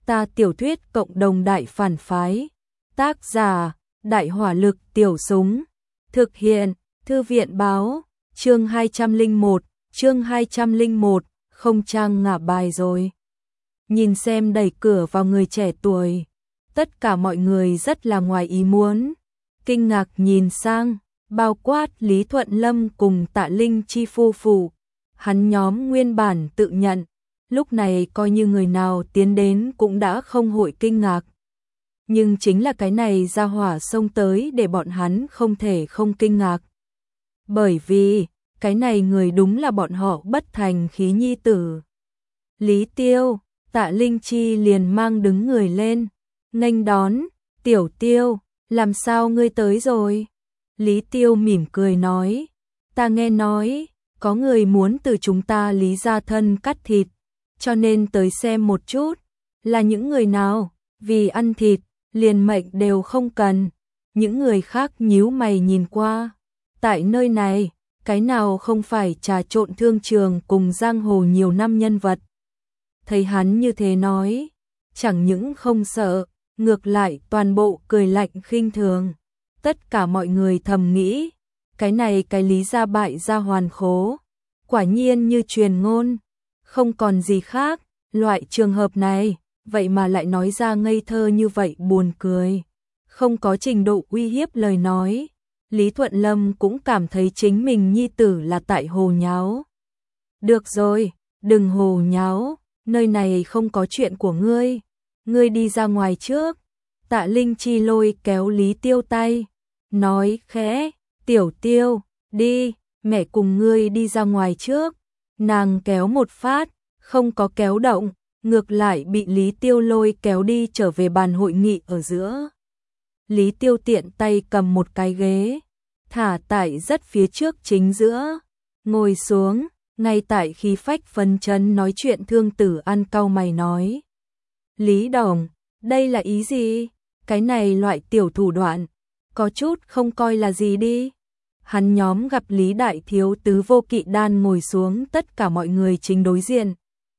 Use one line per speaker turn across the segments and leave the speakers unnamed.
Ta tiểu thuyết cộng đồng đại phản phái. Tác giả, Đại hỏa lực tiểu súng. Thực hiện, Thư viện báo, chương 201, không trang ngả bài rồi. Nhìn xem đẩy cửa vào người trẻ tuổi. Tất cả mọi người rất là ngoài ý muốn. Kinh ngạc nhìn sang, bao quát Lý Thuận Lâm cùng Tạ Linh Chi phu phụ. Hắn nhóm nguyên bản tự nhận. Lúc này coi như người nào tiến đến cũng đã không hội kinh ngạc. Nhưng chính là cái này ra hỏa xông tới để bọn hắn không thể không kinh ngạc. Bởi vì, cái này người đúng là bọn họ bất thành khí nhi tử. Lý Tiêu, Tạ Linh Chi liền mang đứng người lên, nghênh đón, Tiểu Tiêu, làm sao ngươi tới rồi? Lý Tiêu mỉm cười nói, ta nghe nói, có người muốn từ chúng ta Lý gia thân cắt thịt, cho nên tới xem một chút, là những người nào, vì ăn thịt, liền mệnh đều không cần. Những người khác nhíu mày nhìn qua, tại nơi này, cái nào không phải trà trộn thương trường cùng giang hồ nhiều năm nhân vật. Thấy hắn như thế nói, chẳng những không sợ, ngược lại toàn bộ cười lạnh khinh thường. Tất cả mọi người thầm nghĩ, cái này cái Lý gia bại gia hoàn khố, quả nhiên như truyền ngôn, không còn gì khác, loại trường hợp này, vậy mà lại nói ra ngây thơ như vậy buồn cười. Không có trình độ uy hiếp lời nói, Lý Thuận Lâm cũng cảm thấy chính mình nhi tử là tại hồ nháo. Được rồi, đừng hồ nháo, nơi này không có chuyện của ngươi đi ra ngoài trước. Tạ Linh Chi lôi kéo Lý Tiêu tay, nói khẽ, Tiểu Tiêu, đi, mẹ cùng ngươi đi ra ngoài trước. Nàng kéo một phát, không có kéo động, ngược lại bị Lý Tiêu lôi kéo đi trở về bàn hội nghị ở giữa. Lý Tiêu tiện tay cầm một cái ghế, thả tại rất phía trước chính giữa, ngồi xuống, ngay tại khí phách phấn chấn nói chuyện Thương Tử An cau mày nói. Lý Đồng, đây là ý gì? Cái này loại tiểu thủ đoạn, có chút không coi là gì đi. Hắn nhóm gặp Lý Đại Thiếu Tứ Vô Kỵ Đan ngồi xuống tất cả mọi người chính đối diện.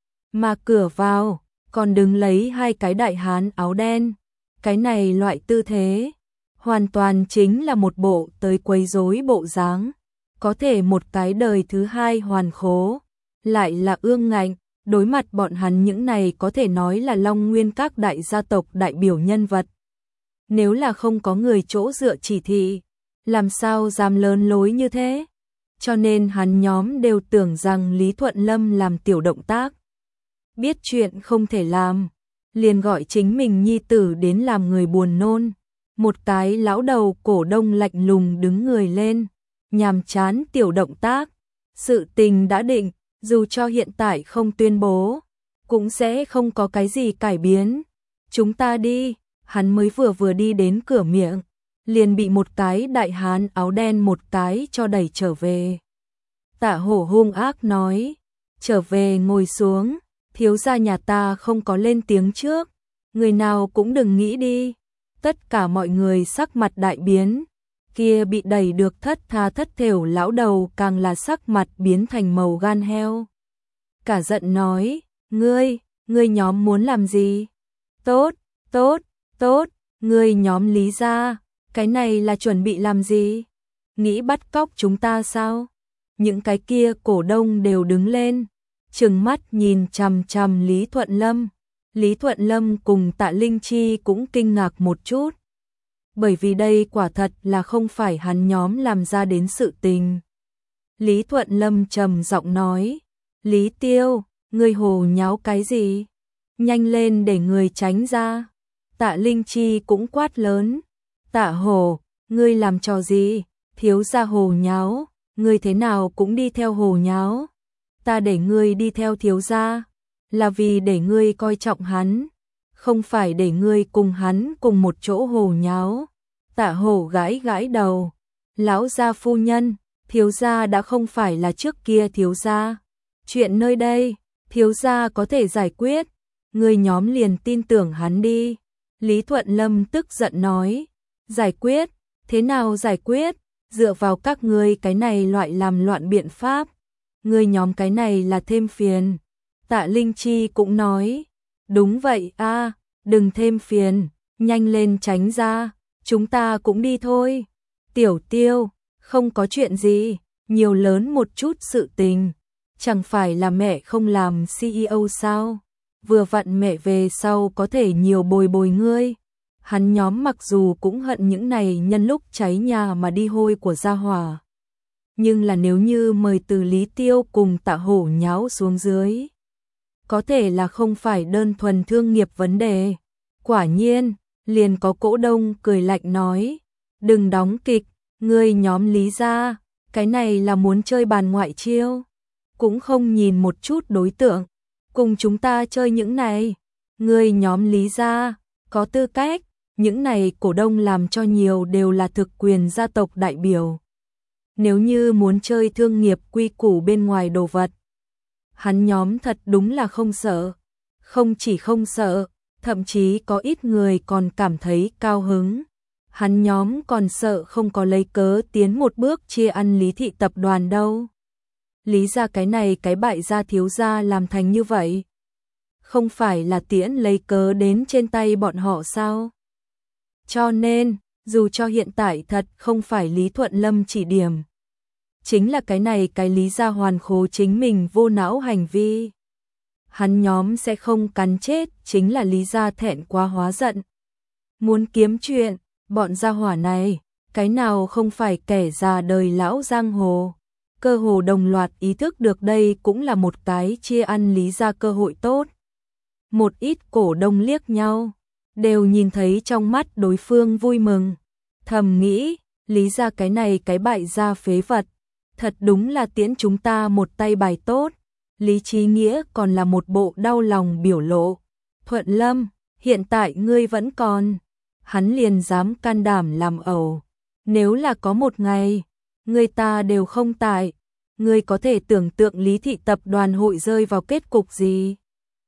Mà cửa vào, còn đứng lấy hai cái đại hán áo đen. Cái này loại tư thế, hoàn toàn chính là một bộ tới quấy rối bộ dáng. Có thể một cái đời thứ hai hoàn khố, lại là ương ngạnh, đối mặt bọn hắn những này có thể nói là Long Nguyên các đại gia tộc đại biểu nhân vật. Nếu là không có người chỗ dựa chỉ thị, làm sao dám lớn lối như thế? Cho nên hắn nhóm đều tưởng rằng Lý Thuận Lâm làm tiểu động tác. Biết chuyện không thể làm, liền gọi chính mình nhi tử đến làm người buồn nôn. Một cái lão đầu cổ đông lạnh lùng đứng người lên, nhàm chán tiểu động tác. Sự tình đã định, dù cho hiện tại không tuyên bố, cũng sẽ không có cái gì cải biến. Chúng ta đi, hắn mới vừa đi đến cửa miệng, liền bị một cái đại hán áo đen một cái cho đẩy trở về. Tạ Hổ hung ác nói, trở về ngồi xuống, thiếu gia nhà ta không có lên tiếng trước, người nào cũng đừng nghĩ đi. Tất cả mọi người sắc mặt đại biến, kia bị đẩy được thất tha thất thểu lão đầu càng là sắc mặt biến thành màu gan heo. Cả giận nói, ngươi nhóm muốn làm gì? Tốt, ngươi nhóm Lý gia, cái này là chuẩn bị làm gì? Nghĩ bắt cóc chúng ta sao? Những cái kia cổ đông đều đứng lên, trừng mắt nhìn chằm chằm Lý Thuận Lâm. Lý Thuận Lâm cùng Tạ Linh Chi cũng kinh ngạc một chút. Bởi vì đây quả thật là không phải hắn nhóm làm ra đến sự tình. Lý Thuận Lâm trầm giọng nói, Lý Tiêu, ngươi hồ nháo cái gì? Nhanh lên để người tránh ra. Tạ Linh Chi cũng quát lớn, Tạ Hổ, ngươi làm trò gì? Thiếu gia hồ nháo, ngươi thế nào cũng đi theo hồ nháo. Ta để ngươi đi theo thiếu gia, là vì để ngươi coi trọng hắn, không phải để ngươi cùng hắn cùng một chỗ hồ nháo. Tạ Hổ gãi gãi đầu, lão gia phu nhân, thiếu gia đã không phải là trước kia thiếu gia. Chuyện nơi đây, thiếu gia có thể giải quyết, ngươi nhóm liền tin tưởng hắn đi. Lý Thuận Lâm tức giận nói, giải quyết, thế nào giải quyết, dựa vào các ngươi cái này loại làm loạn biện pháp, ngươi nhóm cái này là thêm phiền. Tạ Linh Chi cũng nói, Đúng vậy a, đừng thêm phiền, nhanh lên tránh ra, chúng ta cũng đi thôi. Tiểu Tiêu, không có chuyện gì, nhiều lớn một chút sự tình, chẳng phải là mẹ không làm CEO sao? Vừa vặn mẹ về sau có thể nhiều bồi bồi ngươi. Hắn nhóm mặc dù cũng hận những này nhân lúc cháy nhà mà đi hôi của gia hỏa. Nhưng là nếu như mời từ Lý Tiêu cùng Tạ Hổ nháo xuống dưới, có thể là không phải đơn thuần thương nghiệp vấn đề. Quả nhiên, liền có cổ đông cười lạnh nói, đừng đóng kịch, ngươi nhóm Lý gia, cái này là muốn chơi bàn ngoại chiêu, cũng không nhìn một chút đối tượng, cùng chúng ta chơi những này, ngươi nhóm Lý gia, có tư cách, những này cổ đông làm cho nhiều đều là thực quyền gia tộc đại biểu. Nếu như muốn chơi thương nghiệp quy củ bên ngoài đồ vật, hắn nhóm thật đúng là không sợ, không chỉ không sợ, thậm chí có ít người còn cảm thấy cao hứng. Hắn nhóm còn sợ không có lấy cớ tiến một bước chia ăn Lý thị tập đoàn đâu. Lý ra cái này cái bại gia thiếu gia làm thành như vậy, không phải là tiễn lấy cớ đến trên tay bọn họ sao? Cho nên, dù cho hiện tại thật không phải Lý Thuận Lâm chỉ điểm, chính là cái này cái Lý gia hoàn khố chính mình vô não hành vi, hắn nhóm sẽ không cắn chết, chính là Lý gia thẹn quá hóa giận. Muốn kiếm chuyện, bọn gia hỏa này, cái nào không phải kẻ già đời lão giang hồ, cơ hồ đồng loạt ý thức được đây cũng là một cái chia ăn Lý gia cơ hội tốt. Một ít cổ đông liếc nhau, đều nhìn thấy trong mắt đối phương vui mừng, thầm nghĩ, Lý gia cái này cái bại gia phế vật, thật đúng là tiễn chúng ta một tay bài tốt. Lý Chí Nghĩa còn là một bộ đau lòng biểu lộ. Thuận Lâm, hiện tại ngươi vẫn còn. Hắn liền dám can đảm làm ẩu. Nếu là có một ngày, người ta đều không tại, ngươi có thể tưởng tượng Lý thị tập đoàn hội rơi vào kết cục gì?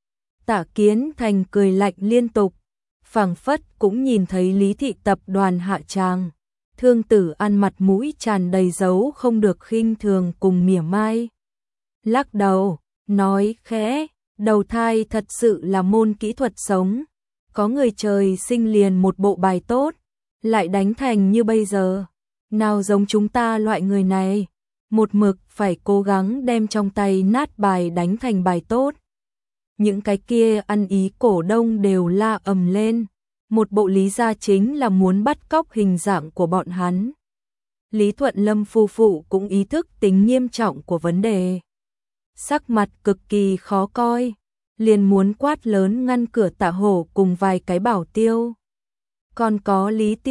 Tạ Kiến Thành cười lạnh liên tục, phảng phất cũng nhìn thấy Lý thị tập đoàn hạ tràng. Thương Tử An mặt mũi tràn đầy dấu không được khinh thường cùng mỉa mai. Lắc đầu, nói khẽ, đầu thai thật sự là môn kỹ thuật sống. Có người trời sinh liền một bộ bài tốt, lại đánh thành như bây giờ. Nào giống chúng ta loại người này, một mực phải cố gắng đem trong tay nát bài đánh thành bài tốt. Những cái kia ăn ý cổ đông đều la ầm lên. Một bộ lý gia chính là muốn bắt cóc hình dạng của bọn hắn. Lý Thuận Lâm phu phụ cũng ý thức tính nghiêm trọng của vấn đề. Sắc mặt cực kỳ khó coi, liền muốn quát lớn ngăn cửa Tạ Hổ cùng vài cái bảo tiêu. Còn có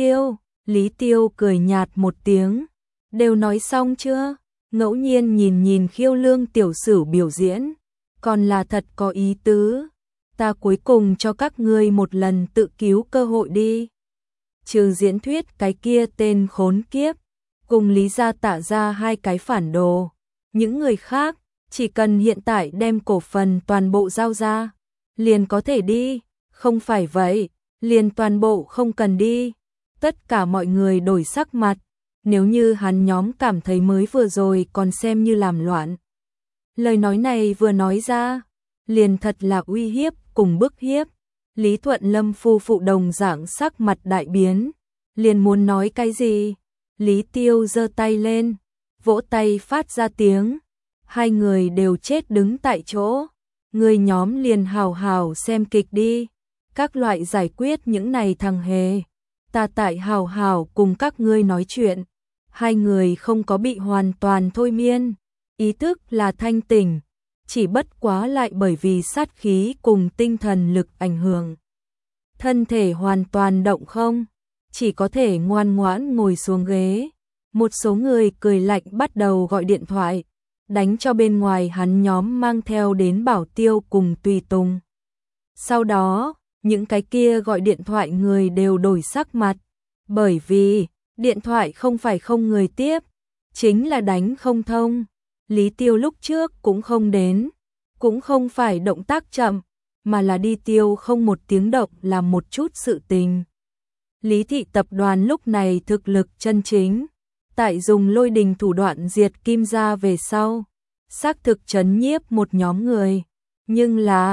Lý Tiêu cười nhạt một tiếng, đều nói xong chưa? Ngẫu nhiên nhìn nhìn Khiêu Lương tiểu sử biểu diễn, còn là thật có ý tứ. Ta cuối cùng cho các ngươi một lần tự cứu cơ hội đi. Trừ diễn thuyết cái kia tên khốn kiếp, cùng Lý gia Tạ ra hai cái phản đồ. Những người khác, chỉ cần hiện tại đem cổ phần toàn bộ giao ra, liền có thể đi, không phải vậy, liền toàn bộ không cần đi. Tất cả mọi người đổi sắc mặt, nếu như hắn nhóm cảm thấy mới vừa rồi còn xem như làm loạn. Lời nói này vừa nói ra, liền thật là uy hiếp cùng bức hiếp. Lý Thuận Lâm phu phụ đồng dạng sắc mặt đại biến, liền muốn nói cái gì. Lý Tiêu giơ tay lên, vỗ tay phát ra tiếng. Hai người đều chết đứng tại chỗ. Người nhóm liền hào hào xem kịch đi. Các loại giải quyết những này thằng hề. Ta tại hào hào cùng các ngươi nói chuyện. Hai người không có bị hoàn toàn thôi miên. Ý thức là thanh tỉnh. Chỉ bất quá lại bởi vì sát khí cùng tinh thần lực ảnh hưởng. Thân thể hoàn toàn động không. Chỉ có thể ngoan ngoãn ngồi xuống ghế. Một số người cười lạnh bắt đầu gọi điện thoại. Đánh cho bên ngoài hắn nhóm mang theo đến bảo tiêu cùng tùy tùng. Sau đó, những cái kia gọi điện thoại người đều đổi sắc mặt. Bởi vì, điện thoại không phải không người tiếp, chính là đánh không thông. Lý Tiêu lúc trước cũng không đến, cũng không phải động tác chậm, mà là đi tiêu không một tiếng động làm một chút sự tình. Lý thị tập đoàn lúc này thực lực chân chính. Tại dùng lôi đình thủ đoạn diệt Kim gia về sau, xác thực trấn nhiếp một nhóm người, nhưng là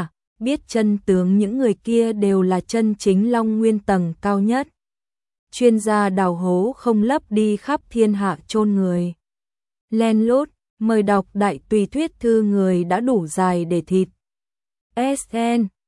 biết chân tướng những người kia đều là chân chính Long Nguyên tầng cao nhất. Chuyên gia đào hố không lấp đi khắp thiên hạ chôn người. Len lút, mời đọc đại tùy thuyết thư người đã đủ dài để thịt. SN